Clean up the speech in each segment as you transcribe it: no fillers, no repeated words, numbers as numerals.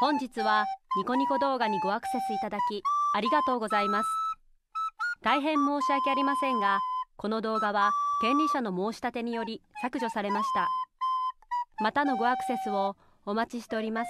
本日はニコニコ動画にごアクセスいただきありがとうございます。大変申し訳ありませんが、この動画は権利者の申し立てにより削除されました。またのごアクセスをお待ちしております。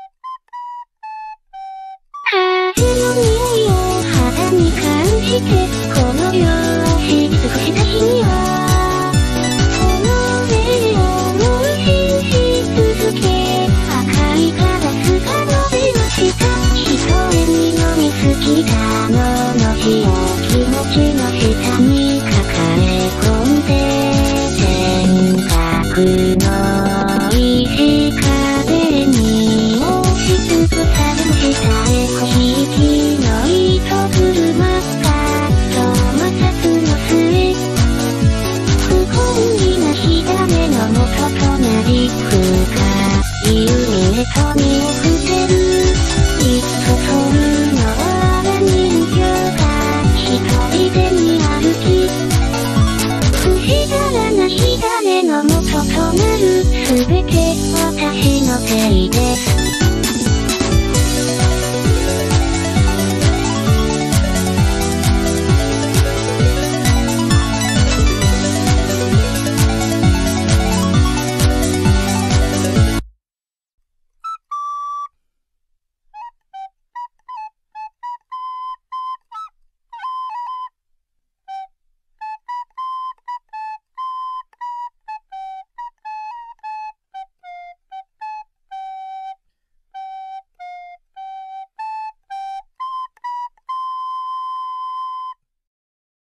風の匂いを肌に感じて、この世を知り尽くした日にはこの上を思い信じ続け、赤いガラスが伸びました。一重に飲みすぎたの字を気持ちの下に抱え込んで、全角の石壁に押しつぶされました。ひいきの糸車が摩擦の末、不本意な火種の元となり、深い海へと身を伏せる。いっそそるのは人形が一人でに歩き、不死だらな火種の元となる。すべて私のせいです。